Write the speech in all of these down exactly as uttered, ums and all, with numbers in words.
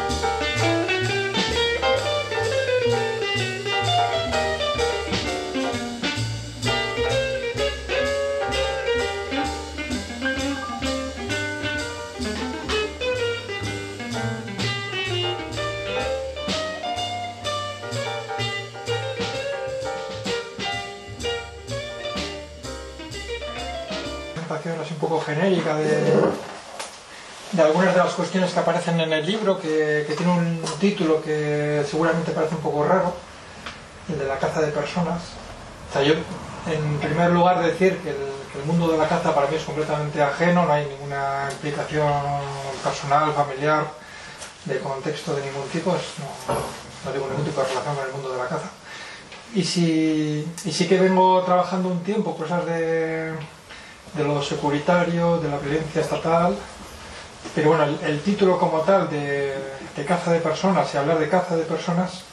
Así un poco genérica de, de algunas de las cuestiones que aparecen en el libro, que, que tiene un título que seguramente parece un poco raro, el de la caza de personas. O sea, yo, en primer lugar, decir que el, que el mundo de la caza para mí es completamente ajeno, no hay ninguna implicación personal, familiar, de contexto de ningún tipo, es, no, no tengo ningún tipo de relación con el mundo de la caza. Y sí, y sí que vengo trabajando un tiempo cosas de... de lo securitario, de la violencia estatal, pero bueno, el, el título como tal de, de caza de personas y hablar de caza de personas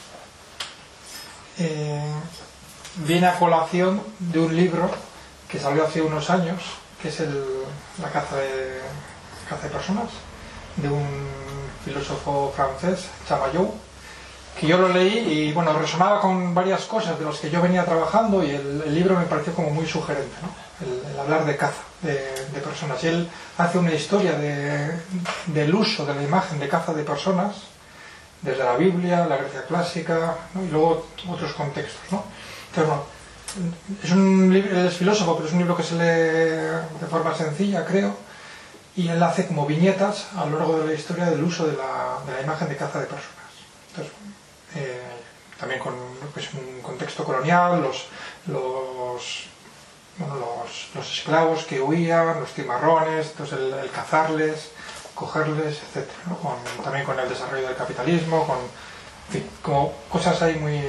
eh, viene a colación de un libro que salió hace unos años, que es el, la caza de, caza de personas, de un filósofo francés, Chamayou, que yo lo leí y bueno, resonaba con varias cosas de las que yo venía trabajando y el, el libro me pareció como muy sugerente, ¿no? el, el hablar de caza de, de personas. Y él hace una historia de, del uso de la imagen de caza de personas desde la Biblia, la Grecia clásica, ¿no? Y luego otros contextos, ¿no? Entonces, bueno, es un libro, él es filósofo, pero es un libro que se lee de forma sencilla, creo, y él hace como viñetas a lo largo de la historia del uso de la, de la imagen de caza de personas. Entonces, eh, también con pues, un contexto colonial, los, los, bueno, los, los esclavos que huían, los cimarrones, entonces el, el cazarles, cogerles, etcétera, ¿no? Con, también con el desarrollo del capitalismo, con en fin, como cosas ahí muy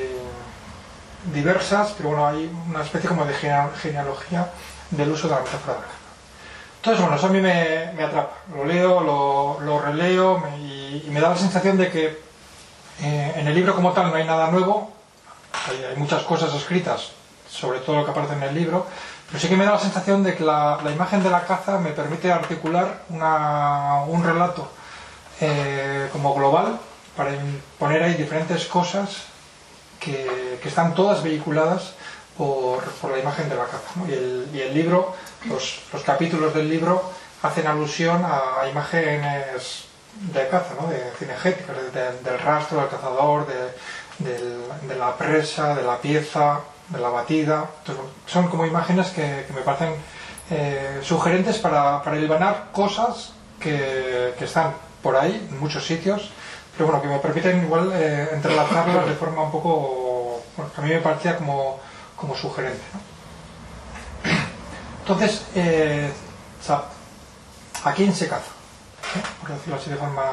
diversas, pero bueno, hay una especie como de genealogía del uso de la metáfora de la caza. Entonces, bueno, eso a mí me, me atrapa, lo leo, lo, lo releo me, y, y me da la sensación de que Eh, en el libro como tal no hay nada nuevo, hay, hay muchas cosas escritas sobre todo lo que aparece en el libro, pero sí que me da la sensación de que la, la imagen de la caza me permite articular una, un relato eh, como global para poner ahí diferentes cosas que, que están todas vehiculadas por, por la imagen de la caza, ¿no? y, el, y el libro, los, los capítulos del libro hacen alusión a, a imágenes de caza, ¿no? de cinegética, de, de, del rastro, del cazador, de, de, de la presa, de la pieza, de la batida. Entonces, son como imágenes que, que me parecen eh, sugerentes para, para hilvanar cosas que, que están por ahí, en muchos sitios, pero bueno, que me permiten igual eh, entrelazarlas de forma un poco, bueno, que a mí me parecía como, como sugerente, ¿no? Entonces, eh, ¿a quién se caza? ¿Eh? Por decirlo así de forma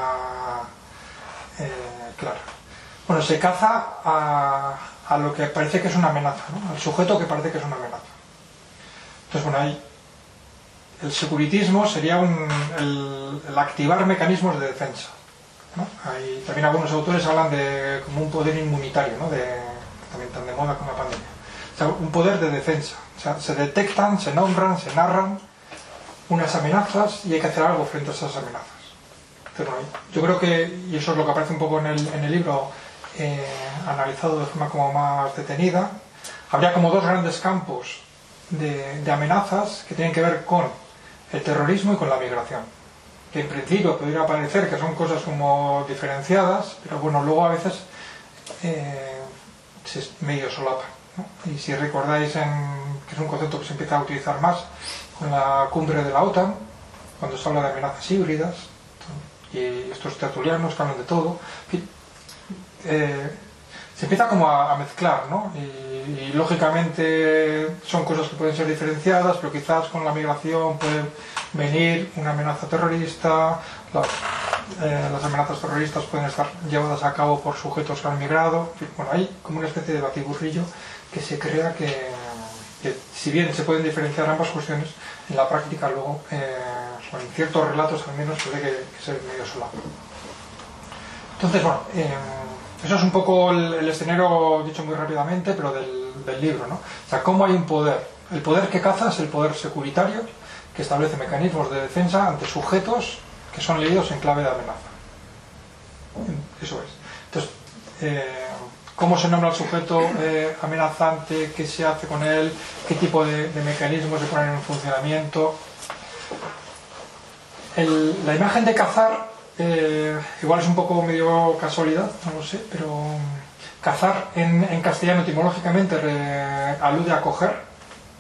eh, clara. Bueno, se caza a, a lo que parece que es una amenaza, ¿no? Al sujeto que parece que es una amenaza. Entonces, bueno, ahí el securitismo sería un, el, el activar mecanismos de defensa, ¿no? Hay, también algunos autores hablan de como un poder inmunitario, ¿no? de, también tan de moda como la pandemia. O sea, un poder de defensa. O sea, se detectan, se nombran, se narran unas amenazas y hay que hacer algo frente a esas amenazas. Pero yo creo que, y eso es lo que aparece un poco en el, en el libro, eh, analizado de forma como más detenida, habría como dos grandes campos de, de amenazas que tienen que ver con el terrorismo y con la migración, que en principio podría parecer que son cosas como diferenciadas, pero bueno, luego a veces eh, se medio solapan, ¿no? Y si recordáis, en, que es un concepto que se empieza a utilizar más con la cumbre de la OTAN, cuando se habla de amenazas híbridas, y estos tertulianos que hablan de todo, en fin, eh, se empieza como a, a mezclar, ¿no? Y, y lógicamente son cosas que pueden ser diferenciadas, pero quizás con la migración puede venir una amenaza terrorista, las, eh, las amenazas terroristas pueden estar llevadas a cabo por sujetos que han migrado, en fin, bueno, hay como una especie de batiburrillo que se crea que, que si bien se pueden diferenciar ambas cuestiones, en la práctica luego, eh, o en ciertos relatos al menos, puede que, que sea medio solado. Entonces, bueno, eh, eso es un poco el, el escenario, dicho muy rápidamente, pero del, del libro, ¿no? O sea, cómo hay un poder. El poder que caza es el poder securitario, que establece mecanismos de defensa ante sujetos que son leídos en clave de amenaza. eso es. Entonces, eh, ¿cómo se nombra el sujeto eh, amenazante? ¿Qué se hace con él? ¿Qué tipo de, de mecanismos se ponen en funcionamiento? El, la imagen de cazar, eh, igual es un poco medio casualidad, no lo sé, pero um, cazar en, en castellano etimológicamente re, alude a coger.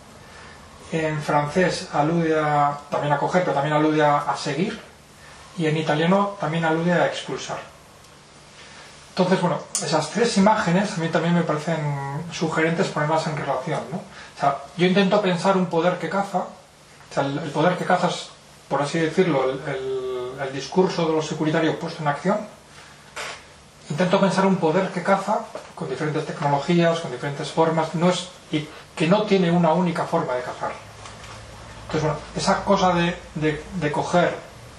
En francés alude a, también a coger, pero también alude a, a seguir. Y en italiano también alude a expulsar. Entonces, bueno, esas tres imágenes a mí también me parecen sugerentes ponerlas en relación, ¿no? O sea, yo intento pensar un poder que caza, o sea, el, el poder que caza es, por así decirlo, el, el, el discurso de lo securitario puesto en acción. Intento pensar un poder que caza con diferentes tecnologías, con diferentes formas, no es, y que no tiene una única forma de cazar. Entonces, bueno, esa cosa de, de, de coger,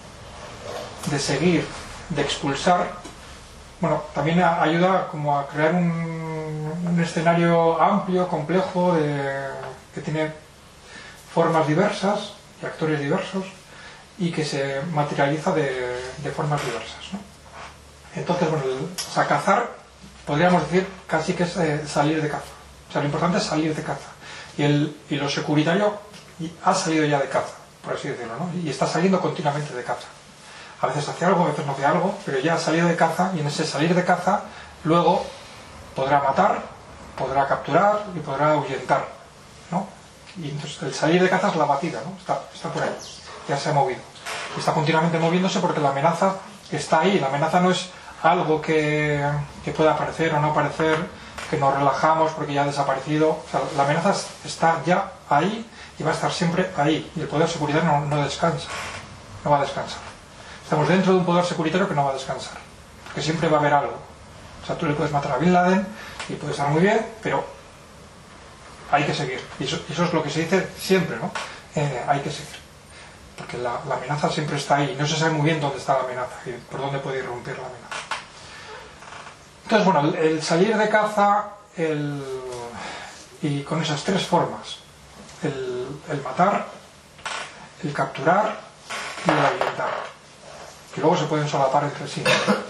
de seguir, de expulsar, bueno, también ayuda como a crear un, un escenario amplio, complejo, de, que tiene formas diversas y actores diversos y que se materializa de, de formas diversas, ¿no? Entonces, bueno, el, o sea, cazar, podríamos decir casi que es eh, salir de caza. O sea, lo importante es salir de caza. Y, el, y lo securitario ha salido ya de caza, por así decirlo, ¿no? Y está saliendo continuamente de caza. A veces hace algo, a veces no hace algo, pero ya ha salido de caza, y en ese salir de caza luego podrá matar, podrá capturar y podrá ahuyentar, ¿no? Y entonces el salir de caza es la batida, ¿no? Está, está por ahí, ya se ha movido. Y está continuamente moviéndose porque la amenaza está ahí. La amenaza no es algo que, que pueda aparecer o no aparecer, que nos relajamos porque ya ha desaparecido. O sea, la amenaza está ya ahí y va a estar siempre ahí. Y el poder securitario no, no descansa, no va a descansar. Estamos dentro de un poder securitario que no va a descansar, porque siempre va a haber algo. O sea, tú le puedes matar a Bin Laden y puede estar muy bien, pero hay que seguir. Y eso, eso es lo que se dice siempre, ¿no? Eh, hay que seguir. Porque la, la amenaza siempre está ahí. No se sabe muy bien dónde está la amenaza y por dónde puede irrumpir la amenaza. Entonces, bueno, el, el salir de caza, el, y con esas tres formas, el, el matar, el capturar y el ahuyentar, que luego se pueden solapar entre sí.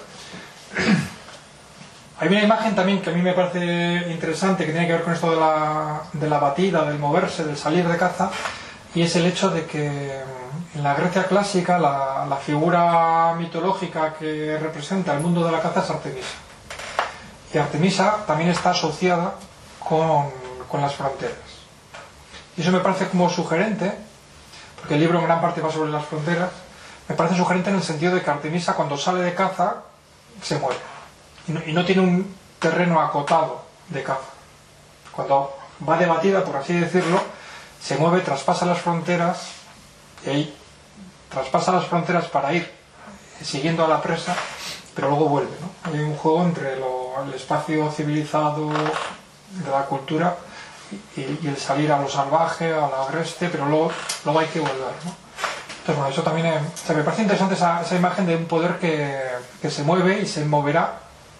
Hay una imagen también que a mí me parece interesante, que tiene que ver con esto de la, de la batida, del moverse, del salir de caza, y es el hecho de que en la Grecia clásica la, la figura mitológica que representa el mundo de la caza es Artemisa. Y Artemisa también está asociada con, con las fronteras. Y eso me parece como sugerente, porque el libro en gran parte va sobre las fronteras. Me parece sugerente en el sentido de que Artemisa, cuando sale de caza, se muere. Y no, y no tiene un terreno acotado de caza. Cuando va de batida, por así decirlo, se mueve, traspasa las fronteras, y ahí traspasa las fronteras para ir siguiendo a la presa, pero luego vuelve, ¿no? Hay un juego entre lo, el espacio civilizado de la cultura y, y el salir a lo salvaje, a lo agreste, pero luego, luego hay que volver, ¿no? Entonces, bueno, eso también es, o sea, me parece interesante esa, esa imagen de un poder que, que se mueve y se moverá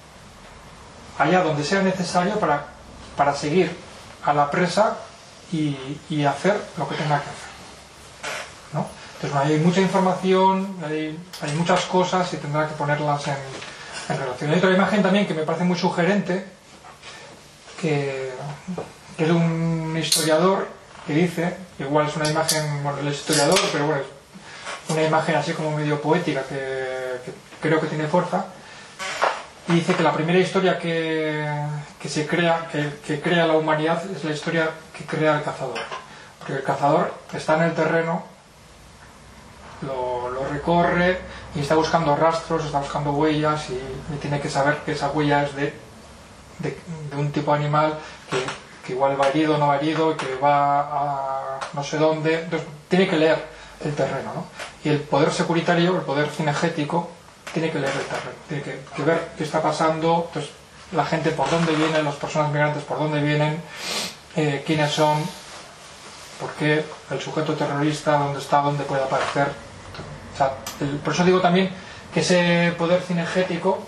allá donde sea necesario para, para seguir a la presa y, y hacer lo que tenga que hacer, ¿no? Entonces, bueno, hay mucha información, hay, hay muchas cosas y tendrá que ponerlas en, en relación. Hay otra imagen también que me parece muy sugerente, que, que es de un historiador que dice, igual es una imagen, bueno, el historiador, pero bueno, es una imagen así como medio poética que, que creo que tiene fuerza, y dice que la primera historia que, que se crea, que, que crea la humanidad es la historia que crea el cazador. Porque el cazador está en el terreno, lo, lo recorre y está buscando rastros, está buscando huellas y, y tiene que saber que esa huella es de, de, de un tipo de animal que, que igual va herido o no va herido, que va a no sé dónde. Entonces tiene que leer el terreno, ¿no? Y el poder securitario, el poder cinegético, tiene que leer el terreno, tiene que, que ver qué está pasando, entonces, la gente por dónde viene, las personas migrantes por dónde vienen, eh, quiénes son, por qué el sujeto terrorista, dónde está, dónde puede aparecer. O sea, el, por eso digo también que ese poder cinegético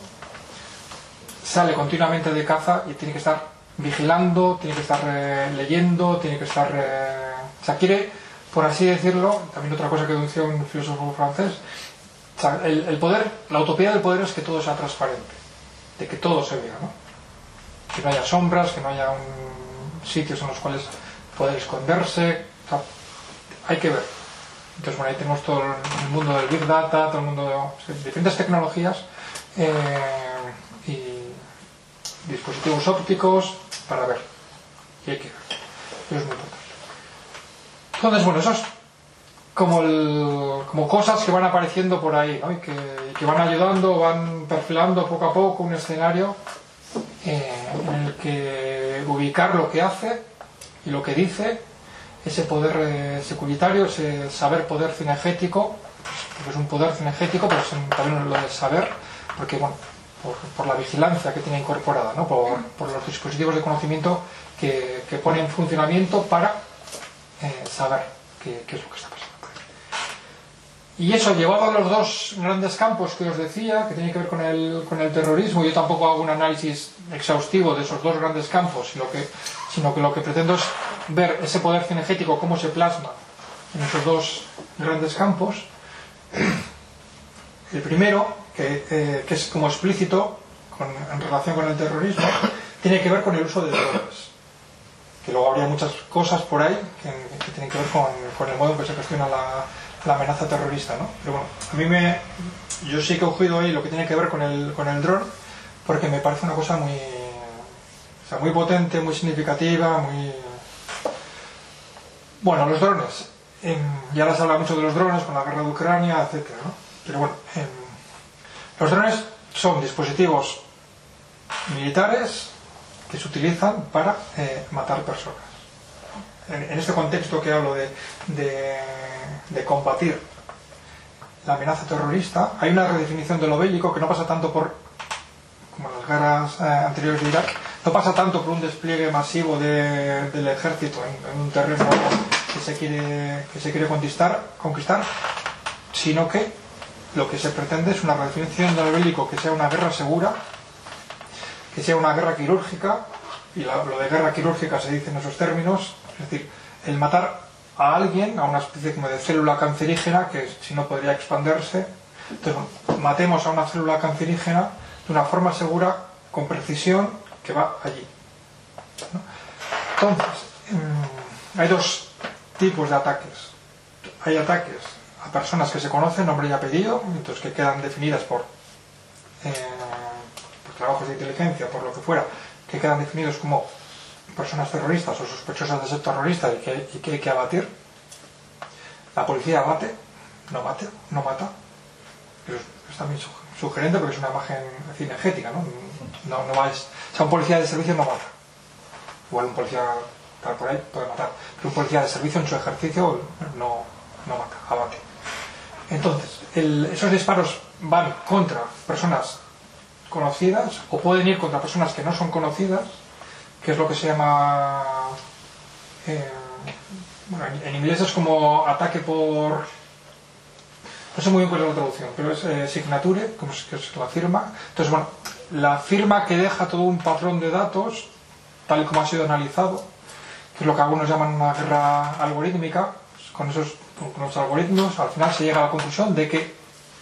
sale continuamente de caza y tiene que estar vigilando, tiene que estar eh, leyendo, tiene que estar... Eh, o sea, quiere, por así decirlo, también otra cosa que denunció un filósofo francés, o sea, el, el poder, la utopía del poder es que todo sea transparente. de que todo se vea, ¿no? Que no haya sombras, que no haya un, sitios en los cuales poder esconderse, o sea, hay que ver. Entonces, bueno, ahí tenemos todo el mundo del Big Data, todo el mundo de, o sea, diferentes tecnologías eh, y dispositivos ópticos para ver. Y hay que ver. Eso es muy importante. Entonces, bueno, eso es como, el, como cosas que van apareciendo por ahí, ¿no? Y que, que van ayudando, van perfilando poco a poco un escenario eh, en el que ubicar lo que hace y lo que dice, ese poder eh, securitario, ese saber poder cinegético, porque es un poder cinegético, pero es un, también lo de saber, porque bueno, por, por la vigilancia que tiene incorporada, ¿no? por, por los dispositivos de conocimiento que, que pone en funcionamiento para eh, saber qué, qué es lo que está pasando. Y eso, llevado a los dos grandes campos que os decía, que tiene que ver con el, con el terrorismo, yo tampoco hago un análisis exhaustivo de esos dos grandes campos, sino que, sino que lo que pretendo es ver ese poder cinegético, cómo se plasma en esos dos grandes campos. El primero, que, eh, que es como explícito con, en relación con el terrorismo, tiene que ver con el uso de drogas. Que luego habría muchas cosas por ahí que, que tienen que ver con, con el modo en que se gestiona la, la amenaza terrorista, ¿no? Pero bueno, a mí me... yo sí que he cogido ahí lo que tiene que ver con el, con el dron, porque me parece una cosa muy... o sea, muy potente, muy significativa, muy... Bueno, los drones. Eh, ya les habla mucho de los drones con la guerra de Ucrania, etcétera, ¿no? Pero bueno, eh, los drones son dispositivos militares que se utilizan para eh, matar personas. En, en este contexto que hablo de, de, de combatir la amenaza terrorista, hay una redefinición de lo bélico que no pasa tanto por, como en las guerras eh, anteriores de Irak, no pasa tanto por un despliegue masivo de, del ejército en, en un terreno que se quiere, que se quiere conquistar, conquistar, sino que lo que se pretende es una redefinición de lo bélico que sea una guerra segura, que sea una guerra quirúrgica, y la, lo de guerra quirúrgica se dice en esos términos, es decir, el matar a alguien, a una especie como de célula cancerígena que si no podría expandirse. Entonces, bueno, matemos a una célula cancerígena de una forma segura, con precisión, que va allí, ¿no? Entonces, mmm, hay dos tipos de ataques. Hay ataques a personas que se conocen, nombre y apellido, entonces que quedan definidas por, eh, por trabajos de inteligencia, por lo que fuera, que quedan definidos como personas terroristas o sospechosas de ser terroristas y que, y que hay que abatir. La policía abate, no mate, no mata. Pero es también sugerente porque es una imagen cinegética, ¿no? No, no vais, o sea, un policía de servicio no mata. Igual un policía tal por ahí puede matar, pero un policía de servicio en su ejercicio no, no mata, abate. Entonces, el, esos disparos van contra personas conocidas o pueden ir contra personas que no son conocidas, que es lo que se llama eh, bueno, en, en inglés es como ataque por, no sé muy bien cuál es la traducción, pero es eh, signature, como es, que es la firma. Entonces, bueno, la firma que deja todo un patrón de datos tal y como ha sido analizado, que es lo que algunos llaman una guerra algorítmica. Pues con esos con los algoritmos al final se llega a la conclusión de que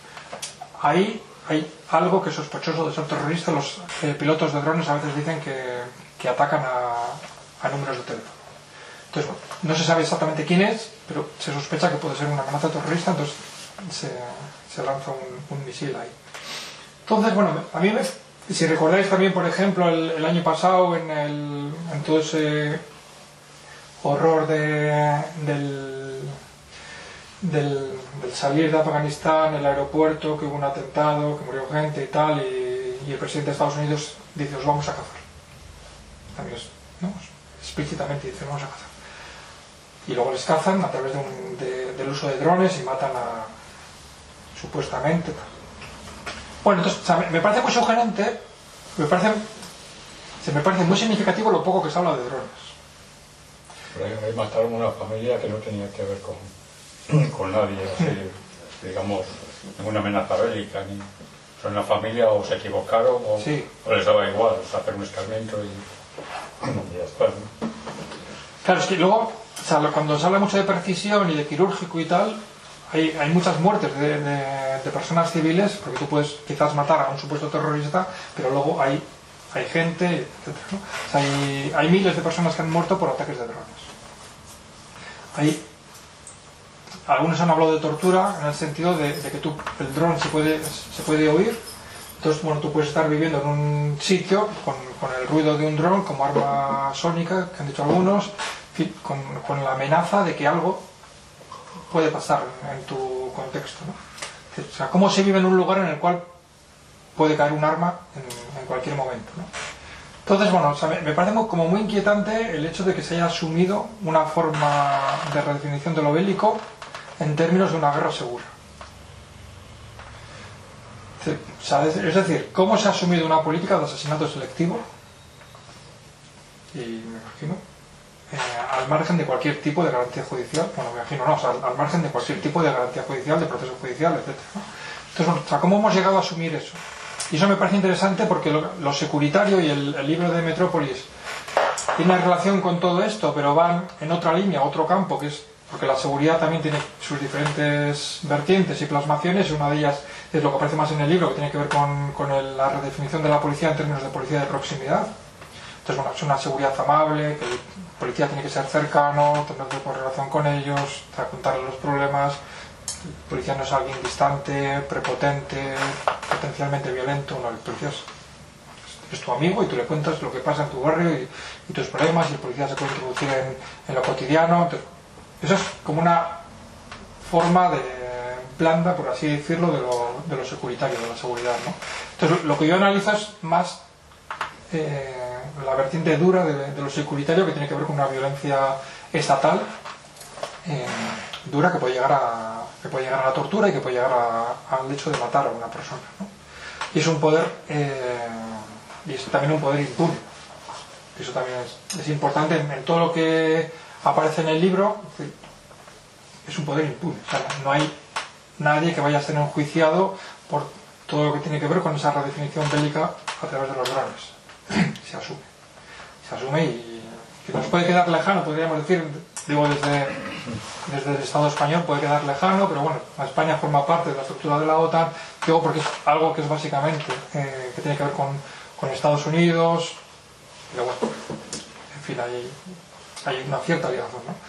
ahí hay algo que es sospechoso de ser terrorista. Los eh, pilotos de drones a veces dicen que, que atacan a, a números de teléfono. Entonces, bueno, no se sabe exactamente quién es, pero se sospecha que puede ser una amenaza terrorista, entonces se, se lanza un, un misil ahí. Entonces, bueno, a mí me, si recordáis también, por ejemplo, el, el año pasado en, el, en todo ese horror de, del, del, del salir de Afganistán, el aeropuerto, que hubo un atentado, que murió gente y tal, y, y el presidente de Estados Unidos dice, os vamos a cazar. También es, ¿no? Explícitamente dice, os vamos a cazar. Y luego les cazan a través de un, de, del uso de drones y matan a, supuestamente, tal. Bueno, entonces, o sea, me parece muy sugerente, me parece, se me parece muy significativo lo poco que se habla de drones. Pero ahí, ahí mataron una familia que no tenía que ver con, con nadie, así, digamos, ninguna amenaza bélica, ni son una familia o se equivocaron o, sí. o les daba igual, o sea, hacer un escarmiento y, y ya está, ¿no? Claro, es que luego, o sea, cuando se habla mucho de precisión y de quirúrgico y tal, hay, hay muchas muertes de, de, de personas civiles, porque tú puedes quizás matar a un supuesto terrorista, pero luego hay, hay gente, etcétera, ¿no? O sea, hay, hay miles de personas que han muerto por ataques de drones. Hay, algunos han hablado de tortura en el sentido de, de que tú, el dron se puede, se puede oír. Entonces, bueno, tú puedes estar viviendo en un sitio con, con el ruido de un dron como arma sónica, que han dicho algunos, con, con la amenaza de que algo puede pasar en tu contexto, ¿no? O sea, cómo se vive en un lugar en el cual puede caer un arma en, en cualquier momento, ¿no? Entonces, bueno, o sea, me, me parece como muy inquietante el hecho de que se haya asumido una forma de redefinición de lo bélico en términos de una guerra segura. O sea, es, es decir, cómo se ha asumido una política de asesinato selectivo, y me imagino, eh, al margen de cualquier tipo de garantía judicial, bueno, me imagino no, o sea, al, al margen de cualquier tipo de garantía judicial, de proceso judicial, etcétera, ¿no? Entonces, bueno, o sea, ¿cómo hemos llegado a asumir eso? Y eso me parece interesante porque lo, lo securitario y el, el libro de Metrópolis tiene una relación con todo esto, pero van en otra línea, otro campo, que es porque la seguridad también tiene sus diferentes vertientes y plasmaciones, y una de ellas es lo que aparece más en el libro, que tiene que ver con, con el, la redefinición de la policía en términos de policía de proximidad. Entonces, bueno, es una seguridad amable, que el policía tiene que ser cercano, tener relación con ellos, contarles los problemas. El policía no es alguien distante, prepotente, potencialmente violento. No, el policía es, es tu amigo y tú le cuentas lo que pasa en tu barrio y, y tus problemas, y el policía se puede introducir en, en lo cotidiano. Entonces, eso es como una forma de blanda, por así decirlo, de lo, de lo securitario, de la seguridad, ¿no? Entonces, lo que yo analizo es más eh, la vertiente dura de, de lo securitario, que tiene que ver con una violencia estatal eh, dura, que puede llegar a que puede llegar a la tortura y que puede llegar a, al hecho de matar a una persona, ¿no? Y es un poder eh, y es también un poder impune. Eso también es, es importante en, en todo lo que aparece en el libro. Es un poder impune, o sea, no hay nadie que vaya a ser enjuiciado por todo lo que tiene que ver con esa redefinición bélica a través de los drones. Se asume, se asume y que nos puede quedar lejano, podríamos decir, digo, desde, desde el Estado español puede quedar lejano, pero bueno, España forma parte de la estructura de la OTAN, digo, porque es algo que es básicamente eh, que tiene que ver con, con Estados Unidos, pero bueno, en fin, hay, hay una cierta ligación, ¿no?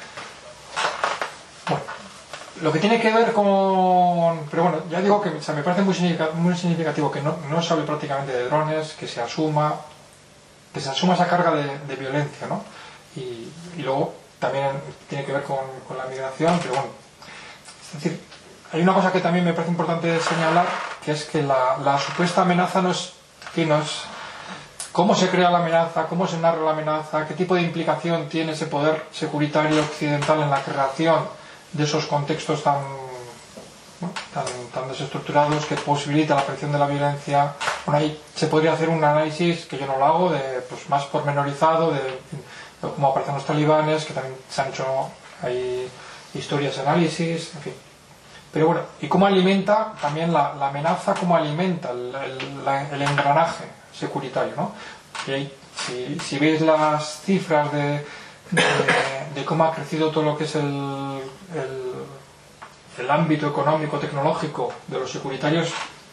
Bueno, lo que tiene que ver con... Pero bueno, ya digo que o sea, me parece muy significativo, muy significativo que no, no se hable prácticamente de drones, que se asuma que se asuma esa carga de, de violencia, ¿no? Y, y luego también tiene que ver con, con la migración, pero bueno, es decir, hay una cosa que también me parece importante señalar, que es que la, la supuesta amenaza no es, que no es cómo se crea la amenaza, cómo se narra la amenaza, qué tipo de implicación tiene ese poder securitario occidental en la creación de esos contextos tan, ¿no? tan, tan desestructurados que posibilita la aparición de la violencia. Bueno, ahí se podría hacer un análisis, que yo no lo hago, de, pues, más pormenorizado, de, de cómo aparecen los talibanes, que también se han hecho hay historias de análisis, en fin. Pero bueno, y cómo alimenta también la, la amenaza, cómo alimenta el, el, la, el engranaje securitario, ¿no? Y ahí, si, si veis las cifras de, de, de cómo ha crecido todo lo que es el, el, el ámbito económico, tecnológico de los securitarios,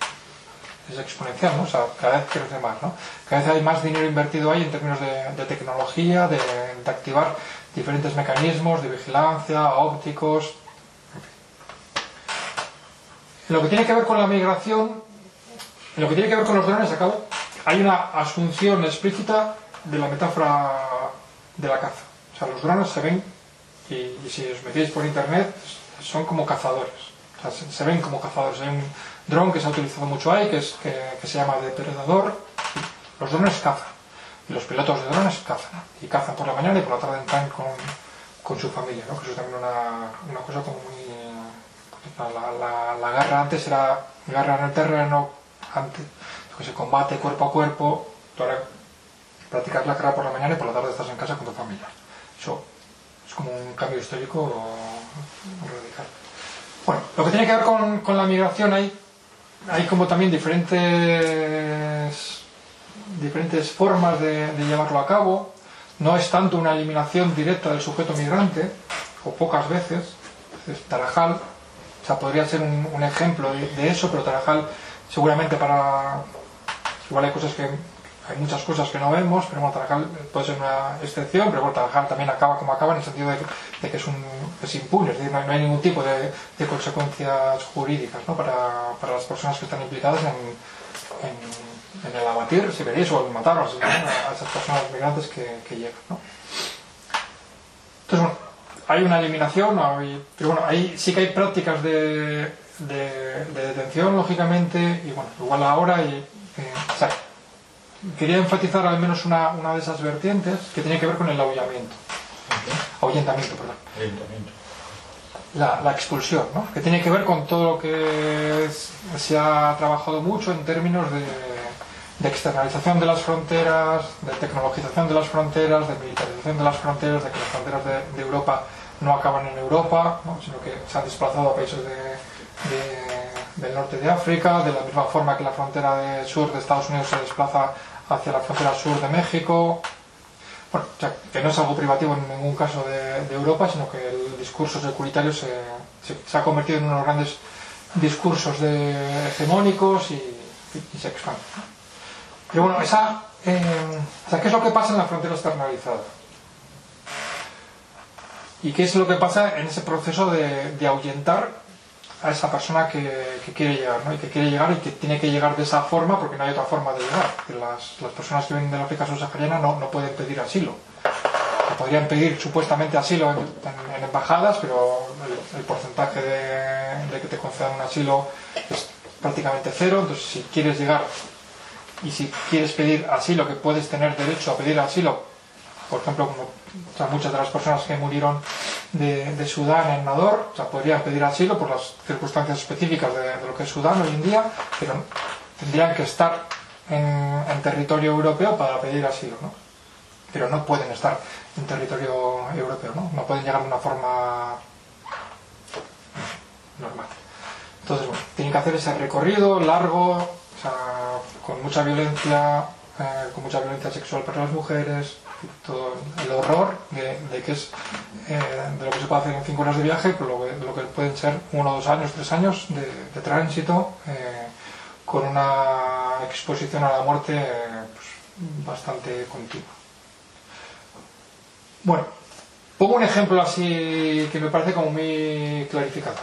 es exponencial, ¿no? O sea, cada vez crece más, ¿no? Cada vez hay más dinero invertido ahí en términos de, de tecnología, de, de activar diferentes mecanismos de vigilancia, ópticos, en fin. En lo que tiene que ver con la migración, en lo que tiene que ver con los drones, acabo, hay una asunción explícita de la metáfora de la caza. O sea, los drones se ven, y, y si os metéis por internet, son como cazadores. O sea, se, se ven como cazadores. Hay un dron que se ha utilizado mucho ahí, que, es, que, que se llama depredador. Los drones cazan. Y los pilotos de drones cazan. Y cazan por la mañana y por la tarde entran con, con su familia, ¿no? Que eso es también una, una cosa como muy... La, la, la guerra antes era guerra en el terreno, antes que se combate cuerpo a cuerpo. Tú ahora practicas la guerra por la mañana y por la tarde estás en casa con tu familia. Eso es como un cambio histórico muy radical. Bueno, lo que tiene que ver con, con la migración, hay, hay como también diferentes diferentes formas de, de llevarlo a cabo. No es tanto una eliminación directa del sujeto migrante, o pocas veces. Es Tarajal sea, podría ser un, un ejemplo de, de eso, pero Tarajal seguramente para... Igual hay cosas que... Hay muchas cosas que no vemos, pero bueno, Tarajal puede ser una excepción, pero bueno, Tarajal también acaba como acaba en el sentido de que, de que es, un, es impune, es decir, no hay, no hay ningún tipo de, de consecuencias jurídicas, ¿no? para, para las personas que están implicadas en, en, en el abatir, si queréis, o en matar o así, ¿no? a esas personas migrantes que, que llegan, ¿no? Entonces, bueno, hay una eliminación, hay, pero bueno, ahí sí que hay prácticas de, de, de detención, lógicamente, y bueno, igual ahora, y, eh, o sea, quería enfatizar al menos una, una de esas vertientes que tiene que ver con el ahuyamiento. Ahuyentamiento, perdón. Ahuyentamiento. La, la expulsión, ¿no? Que tiene que ver con todo lo que es, se ha trabajado mucho en términos de, de externalización de las fronteras, de tecnologización de las fronteras, de militarización de las fronteras, de que las fronteras de, de Europa no acaban en Europa, ¿no? Sino que se han desplazado a países de, de, del norte de África, de la misma forma que la frontera de sur de Estados Unidos se desplaza hacia la frontera sur de México. Bueno, o sea, que no es algo privativo en ningún caso de, de Europa, sino que el discurso securitario se, se, se ha convertido en unos grandes discursos de, hegemónicos y, y, y se expande. Pero bueno, esa, eh, o sea, ¿qué es lo que pasa en la frontera externalizada? ¿Y qué es lo que pasa en ese proceso de, de ahuyentar a esa persona que, que quiere llegar, ¿no? Y que quiere llegar y que tiene que llegar de esa forma porque no hay otra forma de llegar? Que las, las personas que vienen de la África subsahariana no, no pueden pedir asilo. O podrían pedir supuestamente asilo en, en, en embajadas, pero el, el porcentaje de, de que te concedan un asilo es prácticamente cero. Entonces, si quieres llegar y si quieres pedir asilo, que puedes tener derecho a pedir asilo, por ejemplo, como o sea, muchas de las personas que murieron de, de Sudán en Nador, o sea, podrían pedir asilo por las circunstancias específicas de, de lo que es Sudán hoy en día, pero tendrían que estar en, en territorio europeo para pedir asilo, ¿no? Pero no pueden estar en territorio europeo, ¿no? No pueden llegar de una forma normal. Entonces, bueno, tienen que hacer ese recorrido largo, o sea, con mucha violencia, eh, con mucha violencia sexual para las mujeres, todo el horror de, de que es eh, de lo que se puede hacer en cinco horas de viaje, pero lo que, lo que pueden ser uno, dos años, tres años de, de tránsito, eh, con una exposición a la muerte eh, pues, bastante continua. Bueno, pongo un ejemplo así que me parece como muy clarificador.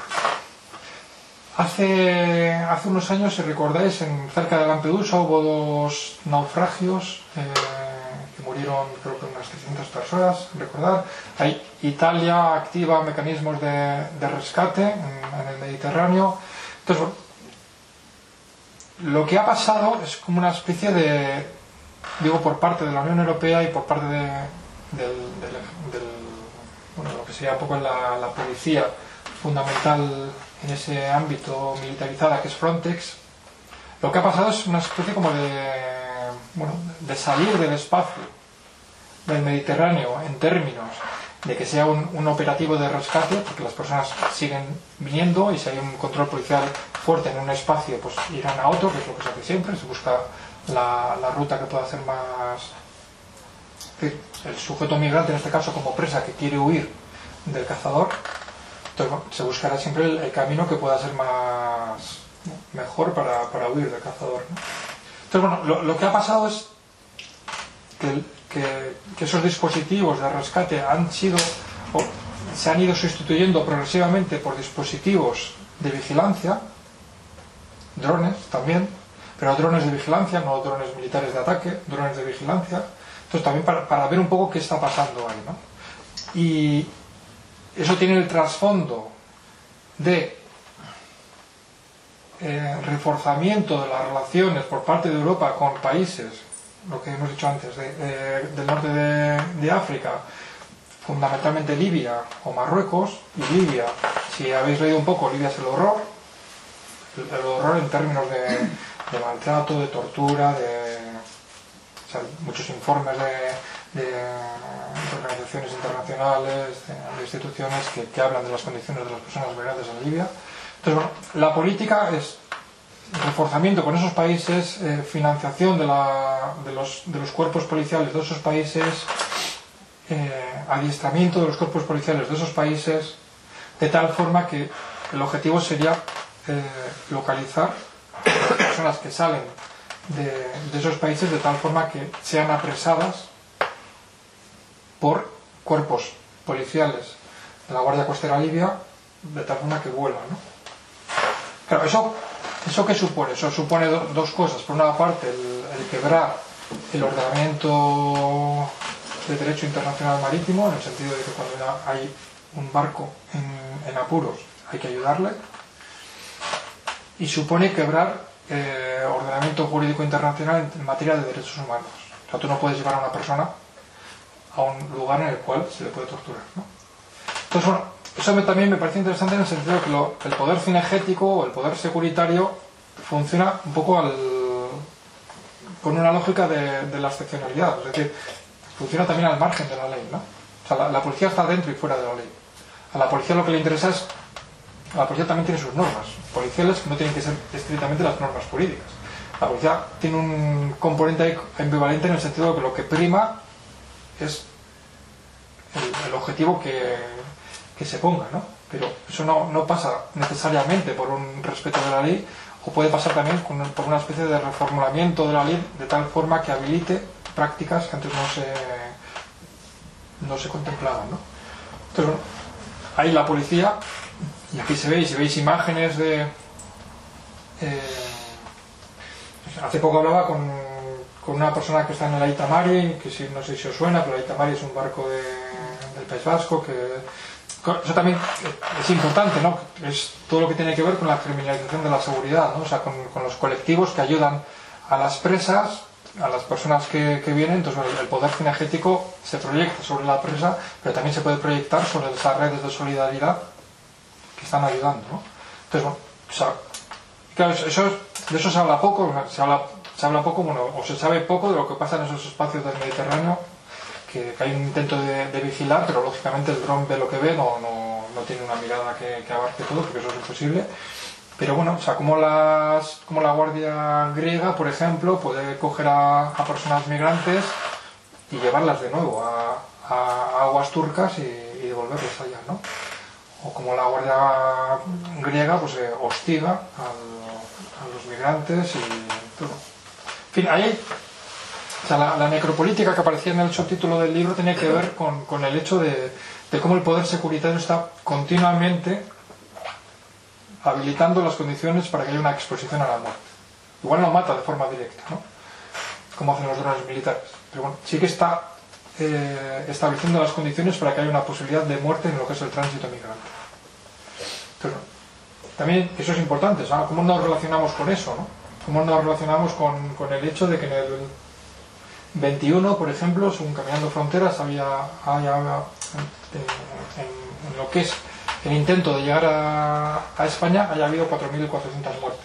Hace, hace unos años, si recordáis, en, cerca de Lampedusa hubo dos naufragios eh, que murieron, creo que unas trescientas personas, recordar. Hay Italia activa mecanismos de, de rescate en, en el Mediterráneo. Entonces, lo que ha pasado es como una especie de, digo, por parte de la Unión Europea y por parte de, del, del, del, bueno, lo que sería un poco la, la policía fundamental en ese ámbito militarizada que es Frontex. Lo que ha pasado es una especie como de, bueno, de salir del espacio del Mediterráneo en términos de que sea un, un operativo de rescate, porque las personas siguen viniendo y si hay un control policial fuerte en un espacio, pues irán a otro, que es lo que se hace siempre, se busca la, la ruta que pueda ser más... el sujeto migrante, en este caso como presa, que quiere huir del cazador. Entonces, bueno, se buscará siempre el, el camino que pueda ser más mejor para, para huir del cazador, ¿no? Entonces, bueno, lo, lo que ha pasado es que, que, que esos dispositivos de rescate han sido o se han ido sustituyendo progresivamente por dispositivos de vigilancia, drones también, pero drones de vigilancia, no drones militares de ataque, drones de vigilancia. Entonces, también para, para ver un poco qué está pasando ahí, ¿no? Y eso tiene el trasfondo de eh, reforzamiento de las relaciones por parte de Europa con países, lo que hemos dicho antes, de, de, del norte de, de África, fundamentalmente Libia o Marruecos. Y Libia, si habéis leído un poco, Libia es el horror, el, el horror en términos de, de maltrato, de tortura, de, o sea, muchos informes de, de, de organizaciones internacionales, de, de instituciones que, que hablan de las condiciones de las personas migrantes en Libia. Entonces, bueno, la política es reforzamiento con esos países, eh, financiación de, la, de, los, de los cuerpos policiales de esos países, eh, adiestramiento de los cuerpos policiales de esos países, de tal forma que el objetivo sería eh, localizar a las personas que salen de, de esos países de tal forma que sean apresadas por cuerpos policiales de la Guardia Costera Libia de tal forma que vuelvan, ¿no? Claro, eso, ¿eso qué supone? Eso supone do, dos cosas. Por una parte, el, el quebrar el ordenamiento de derecho internacional marítimo, en el sentido de que cuando hay un barco en, en apuros hay que ayudarle, y supone quebrar eh, ordenamiento jurídico internacional en, en materia de derechos humanos. O sea, tú no puedes llevar a una persona a un lugar en el cual se le puede torturar, ¿no? Entonces, bueno, eso me, también me parece interesante en el sentido de que lo, el poder cinegético o el poder securitario funciona un poco al, con una lógica de, de la excepcionalidad, es decir, funciona también al margen de la ley, ¿no? O sea, la, la policía está dentro y fuera de la ley. A la policía lo que le interesa es... La policía también tiene sus normas policiales que no tienen que ser estrictamente las normas jurídicas. La policía tiene un componente ambivalente en el sentido de que lo que prima es el, el objetivo que, que se ponga, ¿no? Pero eso no, no pasa necesariamente por un respeto de la ley, o puede pasar también con, por una especie de reformulamiento de la ley de tal forma que habilite prácticas que antes no se, no se contemplaban, ¿no? Entonces, bueno, ahí la policía, y aquí se ve, si veis imágenes de... Eh, hace poco hablaba con, con una persona que está en el Aita Mari, que si, no sé si os suena, pero el Aita Mari es un barco de, del País Vasco, que eso también es importante, ¿no? Es todo lo que tiene que ver con la criminalización de la seguridad, ¿no? O sea, con, con los colectivos que ayudan a las presas, a las personas que, que vienen. Entonces, bueno, el poder cinegético se proyecta sobre la presa, pero también se puede proyectar sobre esas redes de solidaridad que están ayudando, ¿no? Entonces, bueno, o sea, claro, eso, de eso se habla poco, se habla, se habla poco, bueno, o se sabe poco de lo que pasa en esos espacios del Mediterráneo, que, que hay un intento de, de vigilar, pero lógicamente el dron ve lo que ve, no, no, no tiene una mirada que, que abarque todo, porque eso es imposible. Pero bueno, o sea, como, las, como la Guardia griega, por ejemplo, puede coger a, a personas migrantes y llevarlas de nuevo a, a aguas turcas y, y devolverlas allá, ¿no? O como la Guardia griega pues eh, hostiga al, a los migrantes y todo. En fin, ahí, o sea, la, la necropolítica que aparecía en el subtítulo del libro tenía que ver con, con el hecho de, de cómo el poder securitario está continuamente habilitando las condiciones para que haya una exposición a la muerte. Igual no mata de forma directa, ¿no? Como hacen los drones militares, pero bueno, sí que está eh, estableciendo las condiciones para que haya una posibilidad de muerte en lo que es el tránsito migrante. Entonces, también eso es importante, ¿sabes? ¿Cómo nos relacionamos con eso, no? ¿Cómo nos relacionamos con, con el hecho de que en el veintiuno, por ejemplo, según Caminando Fronteras, había, había en, en, en lo que es el intento de llegar a, a España, haya habido cuatro mil cuatrocientas muertes,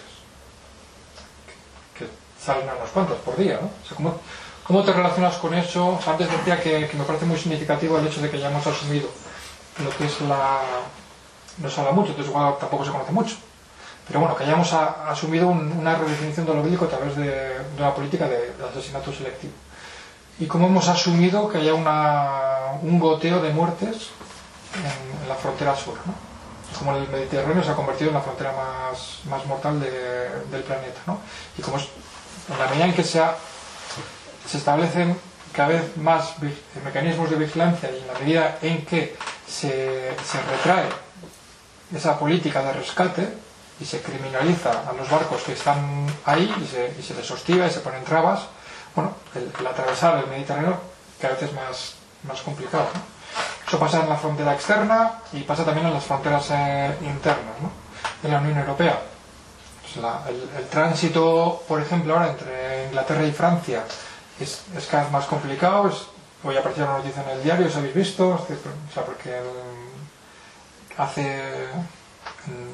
que, que salen a unos cuantos por día, ¿no? O sea, ¿cómo, ¿cómo te relacionas con eso? O sea, antes decía que, que me parece muy significativo el hecho de que ya hemos asumido lo que es la... no se habla mucho, entonces igual tampoco se conoce mucho, pero bueno, que hayamos a, asumido un, una redefinición de lo bélico a través de, de una política de, de asesinato selectivo, y cómo hemos asumido que haya una, un goteo de muertes en, en la frontera sur, ¿no? Como el Mediterráneo se ha convertido en la frontera más, más mortal de, del planeta, ¿no? Y como es, en la medida en que se, ha, se establecen cada vez más mecanismos de vigilancia y en la medida en que se, se retrae esa política de rescate y se criminaliza a los barcos que están ahí y se, y se les hostiga y se ponen trabas, bueno, el, el atravesar el Mediterráneo cada vez es más, más complicado, ¿no? Eso pasa en la frontera externa y pasa también en las fronteras eh, internas, ¿no? De la Unión Europea. Pues la, el, el tránsito, por ejemplo, ahora entre Inglaterra y Francia es, es cada vez más complicado. Es, hoy apareció una noticia en el diario, ¿os habéis visto? Es decir, o sea, porque el, hace... En,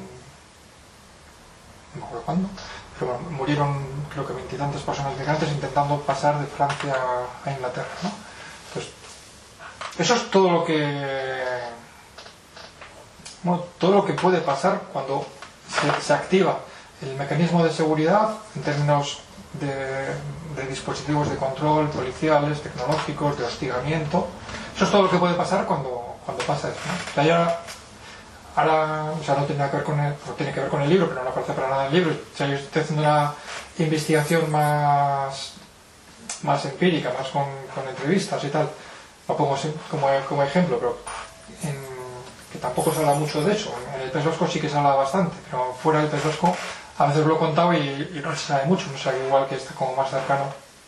no me acuerdo cuándo, pero bueno, murieron creo que veintitantas personas migrantes intentando pasar de Francia a Inglaterra, ¿no? Entonces, eso es todo lo que bueno, todo lo que puede pasar cuando se, se activa el mecanismo de seguridad en términos de, de dispositivos de control policiales, tecnológicos, de hostigamiento. Eso es todo lo que puede pasar cuando, cuando pasa eso, ¿no? O sea, ya ahora, o sea, no tiene que ver con el, no tiene que ver con el libro, pero no aparece para nada en el libro. O sea, yo estoy haciendo una investigación más, más empírica, más con, con entrevistas y tal. Lo pongo como, como ejemplo, pero en, que tampoco se habla mucho de eso. En el País Vasco sí que se habla bastante, pero fuera del País Vasco a veces lo he contado y, y no se sabe mucho, no sé, igual que está como más cercano.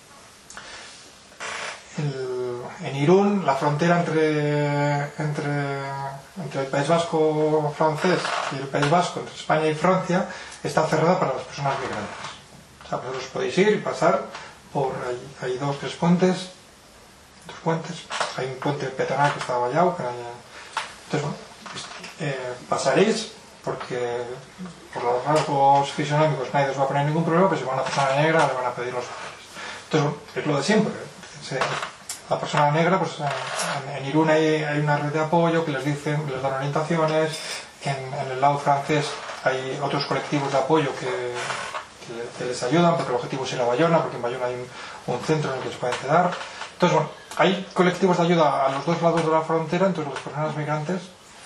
El, en Irún, la frontera entre, entre, entre el País Vasco francés y el País Vasco, entre España y Francia, está cerrada para las personas migrantes. O sea, vosotros podéis ir y pasar por, hay, hay dos, tres puentes, dos puentes, hay un puente peatonal que está vallado, que hay, entonces, bueno, pues, eh, pasaréis, porque por los rasgos fisionómicos nadie os va a poner ningún problema, pero si va una persona negra le van a pedir los papeles. Entonces, es lo de siempre. La persona negra, pues en, en Irún hay, hay una red de apoyo que les dicen, les dan orientaciones. En, en el lado francés hay otros colectivos de apoyo que, que, que les ayudan, porque el objetivo es ir a Bayona, porque en Bayona hay un, un centro en el que se pueden quedar. Entonces, bueno, hay colectivos de ayuda a los dos lados de la frontera, entonces las personas migrantes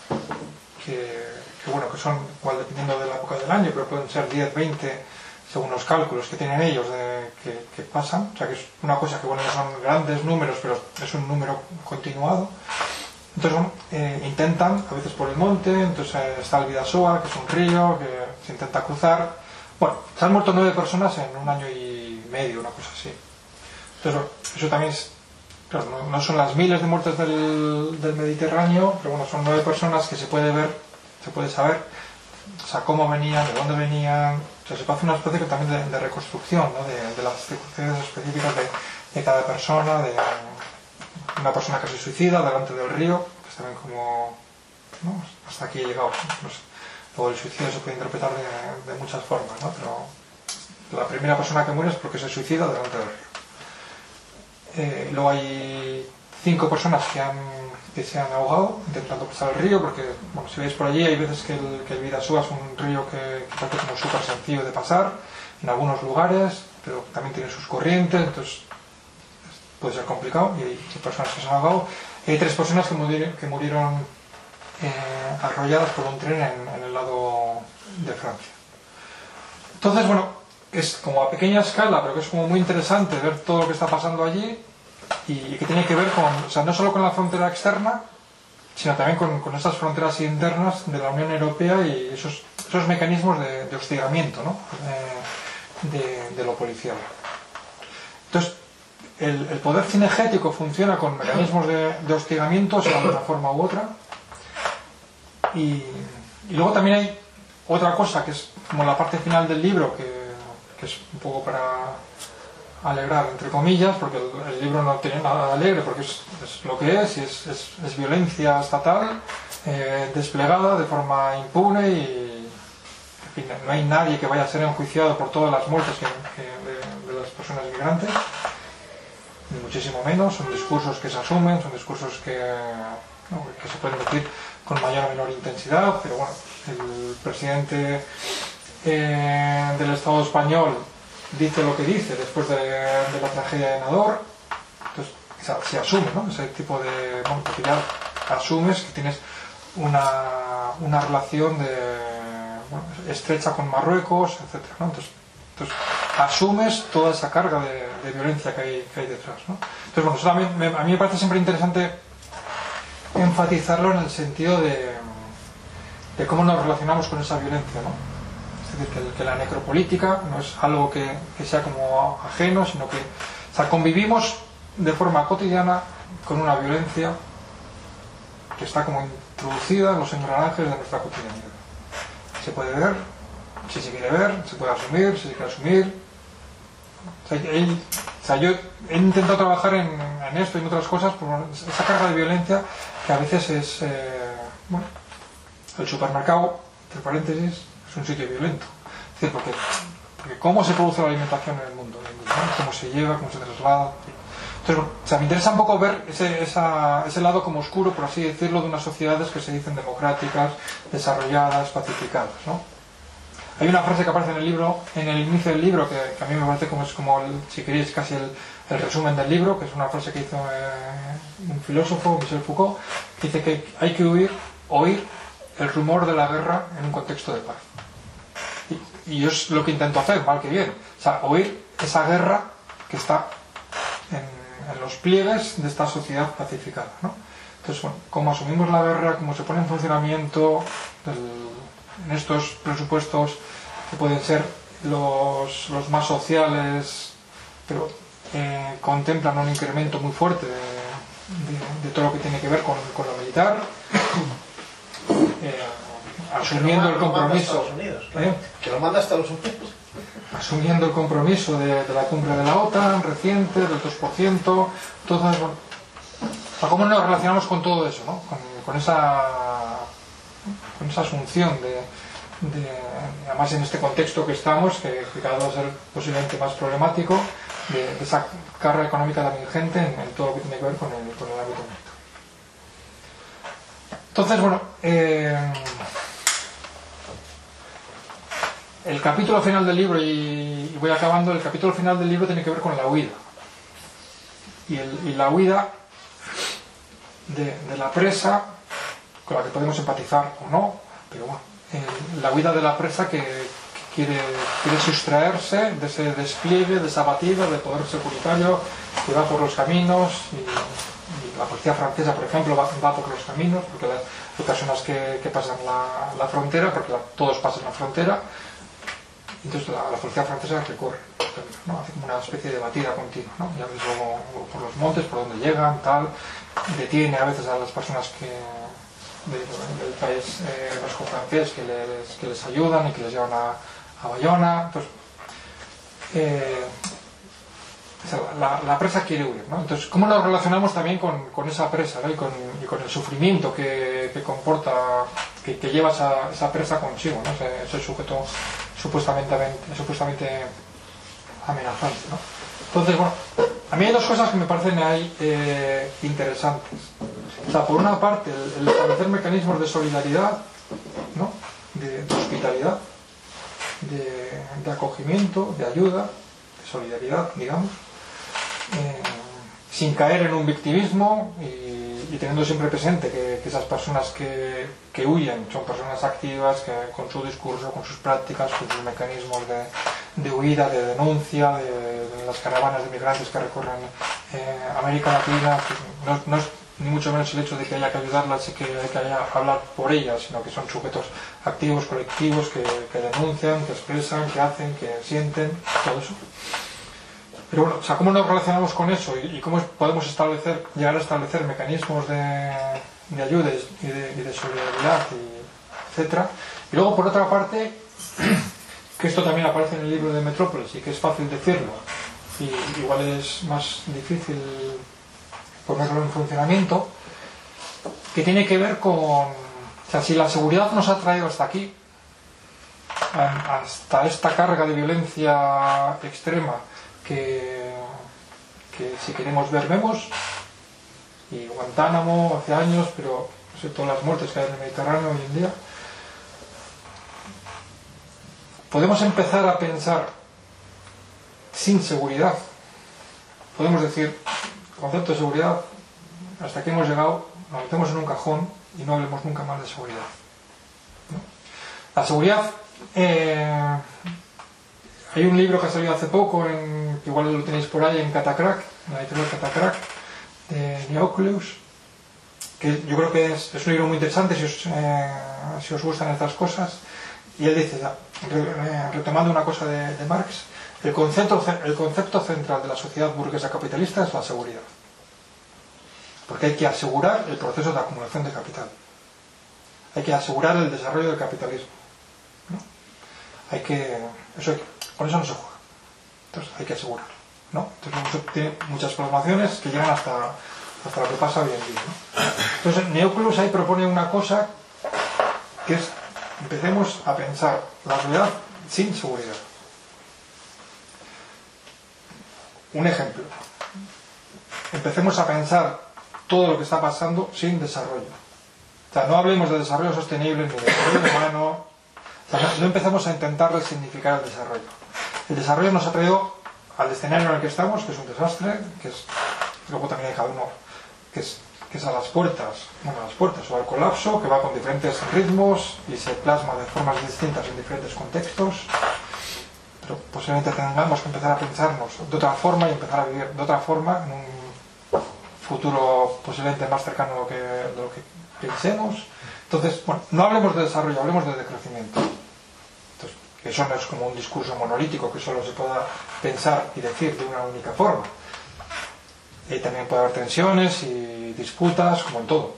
que, que bueno, que son igual dependiendo de la época del año, pero pueden ser diez, veinte, según los cálculos que tienen ellos de, que, que pasan. O sea, que es una cosa que, bueno, no son grandes números, pero es un número continuado. Entonces, bueno, eh, intentan, a veces por el monte, entonces eh, está el Bidasoa, que es un río que se intenta cruzar. Bueno, se han muerto nueve personas en un año y medio, una cosa así. Entonces, bueno, eso también es, claro, no, no son las miles de muertes del, del Mediterráneo, pero bueno, son nueve personas que se puede ver, se puede saber, o sea, cómo venían, de dónde venían. O sea, se puede hacer una especie también de, de reconstrucción, ¿no? de, de las circunstancias específicas de, de cada persona, de una persona que se suicida delante del río, que es también como, ¿no? Hasta aquí he llegado, no sé. Luego el suicidio se puede interpretar de, de muchas formas, ¿no? Pero la primera persona que muere es porque se suicida delante del río. Eh, luego hay cinco personas que, han, que se han ahogado intentando cruzar el río, porque, bueno, si veis por allí hay veces que el, que el Bidasoa es un río que, que parece como súper sencillo de pasar en algunos lugares, pero también tiene sus corrientes, entonces puede ser complicado, y hay personas que se han ahogado. Y hay tres personas que murieron, que murieron eh, arrolladas por un tren en, en el lado de Francia. Entonces, bueno, es como a pequeña escala, pero que es como muy interesante ver todo lo que está pasando allí, y, y que tiene que ver con, o sea, no solo con la frontera externa, sino también con, con esas fronteras internas de la Unión Europea y esos, esos mecanismos de, de hostigamiento, ¿no? de, de, de lo policial. Entonces, el, el poder cinegético funciona con mecanismos de, de hostigamiento, sea de una forma u otra, y, y luego también hay otra cosa que es como la parte final del libro, que, que es un poco para alegrar, entre comillas, porque el, el libro no tiene nada de alegre, porque es, es lo que es, y es, es, es violencia estatal eh, desplegada de forma impune, y en fin, no hay nadie que vaya a ser enjuiciado por todas las muertes que, que de, de las personas migrantes, ni muchísimo menos. Son discursos que se asumen, son discursos que, ¿no? que se pueden decir con mayor o menor intensidad, pero bueno, el presidente eh, del Estado español dice lo que dice después de, de la tragedia de Nador, entonces o sea, se asume, ¿no? Ese tipo de, bueno, porque ya asumes que tienes una, una relación de, bueno, estrecha con Marruecos, etcétera, ¿no? Entonces, entonces asumes toda esa carga de, de violencia que hay, que hay detrás, ¿no? Entonces, bueno, eso también me, a mí me parece siempre interesante enfatizarlo en el sentido de, de cómo nos relacionamos con esa violencia, ¿no? Es decir, que, que la necropolítica no es algo que, que sea como ajeno, sino que, o sea, convivimos de forma cotidiana con una violencia que está como introducida en los engranajes de nuestra cotidianidad. Se puede ver, si se quiere ver, se puede asumir, si se quiere asumir. O sea, él, o sea, yo he intentado trabajar en, en esto y en otras cosas por esa carga de violencia que a veces es, eh, bueno, el supermercado, entre paréntesis, es un sitio violento. Es decir, porque, porque cómo se produce la alimentación en el mundo, ¿no? Cómo se lleva, cómo se traslada. Entonces, bueno, o sea, me interesa un poco ver ese, esa, ese lado como oscuro, por así decirlo, de unas sociedades que se dicen democráticas, desarrolladas, pacificadas, ¿no? Hay una frase que aparece en el libro, en el inicio del libro, que, que a mí me parece como es como, el, si queréis, casi el, el resumen del libro, que es una frase que hizo eh, un filósofo, Michel Foucault, que dice que hay que huir, oír el rumor de la guerra en un contexto de paz. Y, y yo es lo que intento hacer, mal que bien. O sea, oír esa guerra que está en, en los pliegues de esta sociedad pacificada, ¿no? Entonces, bueno, cómo asumimos la guerra, cómo se pone en funcionamiento el, en estos presupuestos que pueden ser los, los más sociales, pero eh, contemplan un incremento muy fuerte de, de, de todo lo que tiene que ver con, con lo militar, eh, asumiendo el compromiso, ¿eh? que lo manda a Estados Unidos, asumiendo el compromiso de, de la cumbre de la OTAN reciente, del dos por ciento, todas, bueno, o sea, ¿cómo nos relacionamos con todo eso, ¿no? con, con esa con esa asunción de, de, además en este contexto que estamos, que, que cada vez va a ser posiblemente más problemático, de, de esa carga económica también ingente en, en todo lo que tiene que ver con el, con el ámbito militar. Entonces, bueno, eh, el capítulo final del libro, y, y voy acabando, el capítulo final del libro tiene que ver con la huida. Y, el, y la huida de, de la presa, con la que podemos empatizar o no, pero bueno, eh, la huida de la presa que, que quiere, quiere sustraerse de ese despliegue, de esa batida de poder securitario que va por los caminos, y, y la policía francesa, por ejemplo, va, va por los caminos, porque la, hay personas que, que pasan la, la frontera, porque la, todos pasan la frontera, entonces la, la policía francesa recorre, ¿no? Hace como una especie de batida continua, ¿no? Ya ves luego por los montes, por donde llegan, tal, detiene a veces a las personas que de, del país eh, vasco francés que les, que les ayudan y que les llevan a, a Bayona. Entonces, eh, o sea, la, la presa quiere huir, ¿no? Entonces, ¿cómo nos relacionamos también con, con esa presa, ¿no? y, con, y con el sufrimiento que, que comporta, que, que lleva esa, esa presa consigo, ¿no? ese, ese sujeto supuestamente, supuestamente amenazante, ¿no? Entonces, bueno, a mí hay dos cosas que me parecen ahí eh, interesantes. O sea, por una parte, el, el establecer mecanismos de solidaridad, ¿no? de, de hospitalidad, de, de acogimiento, de ayuda, de solidaridad, digamos, eh, sin caer en un victimismo y, y teniendo siempre presente que, que esas personas que, que huyen son personas activas, que con su discurso, con sus prácticas, con sus mecanismos de, de huida, de denuncia, de, de las caravanas de migrantes que recorren eh, América Latina, no, no es ni mucho menos el hecho de que haya que ayudarlas y que hay que hablar por ellas, sino que son sujetos activos, colectivos, que, que denuncian, que expresan, que hacen, que sienten, todo eso. Pero bueno, o sea, ¿cómo nos relacionamos con eso? Y, y cómo podemos establecer, llegar a establecer mecanismos de, de ayuda y de, y de solidaridad, y etcétera. Y luego, por otra parte, que esto también aparece en el libro de Metrópolis y que es fácil decirlo, y igual es más difícil ponerlo en funcionamiento, que tiene que ver con, o sea, si la seguridad nos ha traído hasta aquí, hasta esta carga de violencia extrema que, que si queremos ver vemos, y Guantánamo hace años, pero no sé, todas las muertes que hay en el Mediterráneo hoy en día, podemos empezar a pensar sin seguridad. Podemos decir, concepto de seguridad, hasta aquí hemos llegado, nos metemos en un cajón y no hablemos nunca más de seguridad, ¿no? La seguridad, eh, hay un libro que ha salido hace poco, en, que igual lo tenéis por ahí, en Catacrack, en la editorial Catacrack, de Neocleus, que yo creo que es, es un libro muy interesante si os, eh, si os gustan estas cosas, y él dice, retomando una cosa de, de Marx, el concepto, el concepto central de la sociedad burguesa capitalista es la seguridad. Porque hay que asegurar el proceso de acumulación de capital. Hay que asegurar el desarrollo del capitalismo, ¿no? Hay que, eso, con eso no se juega. Entonces hay que asegurarlo, ¿no? Entonces tiene muchas programaciones que llegan hasta, hasta lo que pasa hoy en día, ¿no? Entonces Neocleus ahí propone una cosa que es, empecemos a pensar la sociedad sin seguridad. Un ejemplo. Empecemos a pensar todo lo que está pasando sin desarrollo. O sea, no hablemos de desarrollo sostenible ni de desarrollo humano. O sea, no, no empecemos a intentar resignificar el desarrollo. El desarrollo nos ha traído al escenario en el que estamos, que es un desastre, que es, luego también hay cada uno, que es, que es a las puertas, bueno, a las puertas o al colapso, que va con diferentes ritmos y se plasma de formas distintas en diferentes contextos, pero posiblemente tengamos que empezar a pensarnos de otra forma y empezar a vivir de otra forma en un futuro posiblemente más cercano de lo que, de lo que pensemos. Entonces, bueno, no hablemos de desarrollo, hablemos de decrecimiento. Entonces, eso no es como un discurso monolítico que solo se pueda pensar y decir de una única forma. Y también puede haber tensiones y disputas, como en todo.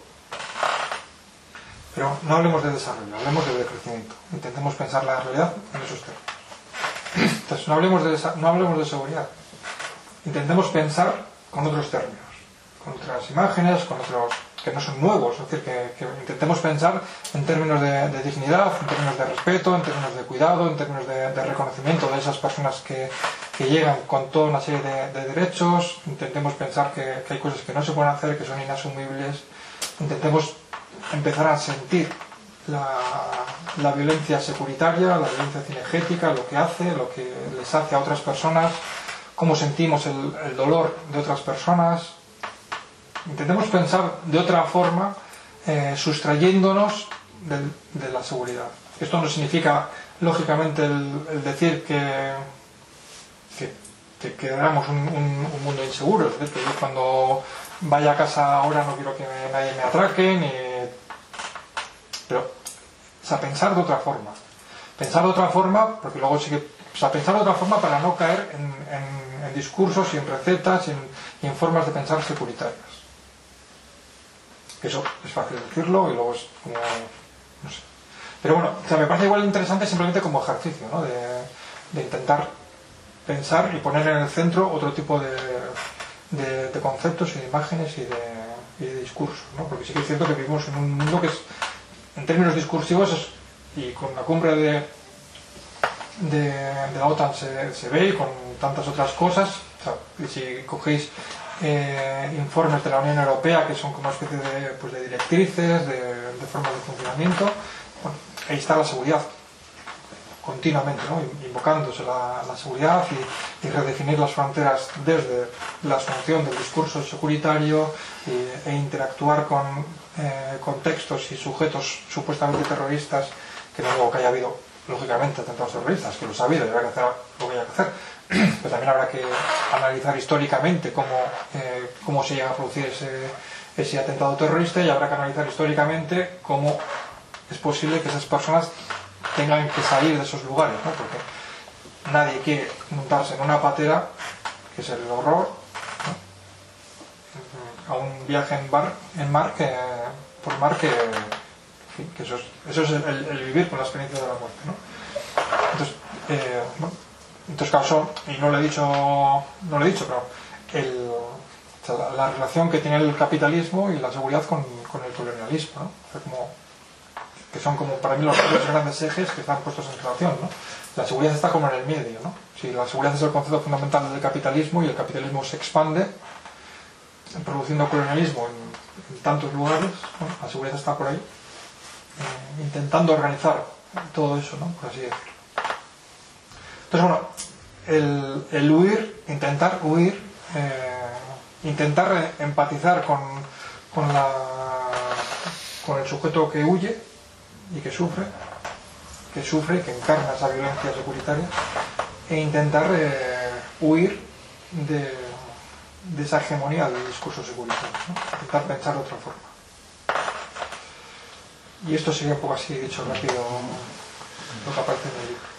Pero no hablemos de desarrollo, hablemos de decrecimiento. Intentemos pensar la realidad en esos términos. Entonces, no hablemos de, no hablemos de seguridad. Intentemos pensar con otros términos, con otras imágenes, con otros que no son nuevos. Es decir, que, que intentemos pensar en términos de, de dignidad, en términos de respeto, en términos de cuidado, en términos de, de reconocimiento de esas personas que, que llegan con toda una serie de, de derechos. Intentemos pensar que, que hay cosas que no se pueden hacer, que son inasumibles. Intentemos empezar a sentir la, la violencia securitaria, la violencia cinegética, lo que hace, lo que les hace a otras personas, cómo sentimos el, el dolor de otras personas. Intentemos pensar de otra forma, eh, sustrayéndonos de, de la seguridad. Esto no significa, lógicamente, el, el decir que, que, que queramos un, un, un mundo inseguro. Es decir, que yo cuando vaya a casa ahora no quiero que me, nadie me atraque, ni... pero, o sea, pensar de otra forma. Pensar de otra forma, porque luego sí que... O sea, pensar de otra forma para no caer en, en, en discursos y en recetas y en, y en formas de pensar securitarias. Eso es fácil decirlo y luego es como... no sé. Pero bueno, o sea, me parece igual interesante simplemente como ejercicio, ¿no? De, de intentar pensar y poner en el centro otro tipo de, de, de conceptos y de imágenes y de, y de discursos, ¿no? Porque sí que es cierto que vivimos en un mundo que es, en términos discursivos es, y con la cumbre de, de, de la OTAN se, se ve, y con tantas otras cosas, o sea, y si cogéis eh, informes de la Unión Europea que son como una especie de, pues de directrices, de, de formas de funcionamiento, bueno, ahí está la seguridad continuamente, ¿no? Invocándose la, la seguridad y, y redefinir las fronteras desde la asunción del discurso securitario y, e interactuar con eh, contextos y sujetos supuestamente terroristas, que no digo que haya habido, lógicamente, atentados terroristas, que los ha habido y habrá que hacer lo que haya que hacer, pero también habrá que analizar históricamente cómo, eh, cómo se llega a producir ese, ese atentado terrorista, y habrá que analizar históricamente cómo es posible que esas personas tengan que salir de esos lugares, ¿no? Porque nadie quiere montarse en una patera, que es el horror, ¿no? A un viaje en, bar, en mar que, por mar que, que eso es, eso es el, el vivir con la experiencia de la muerte, ¿no? Entonces, eh, bueno, entonces claro, eso, y no lo he dicho, no lo he dicho, pero el, o sea, la, la relación que tiene el capitalismo y la seguridad con, con el colonialismo, ¿no? O sea, como, que son como para mí los, los grandes ejes que están puestos en relación, ¿no? La seguridad está como en el medio, ¿no? Si la seguridad es el concepto fundamental del capitalismo y el capitalismo se expande produciendo colonialismo en, en tantos lugares, ¿no? La seguridad está por ahí eh, intentando organizar todo eso, ¿no? Por así decirlo. Entonces, bueno, el, el huir, intentar huir, eh, intentar empatizar con, con, la, con el sujeto que huye y que sufre, que sufre, que encarna esa violencia securitaria, e intentar eh, huir de, de esa hegemonía del discurso securitario, ¿no? Intentar pensar de otra forma. Y esto sería un poco así, dicho rápido, lo que aparece en el libro.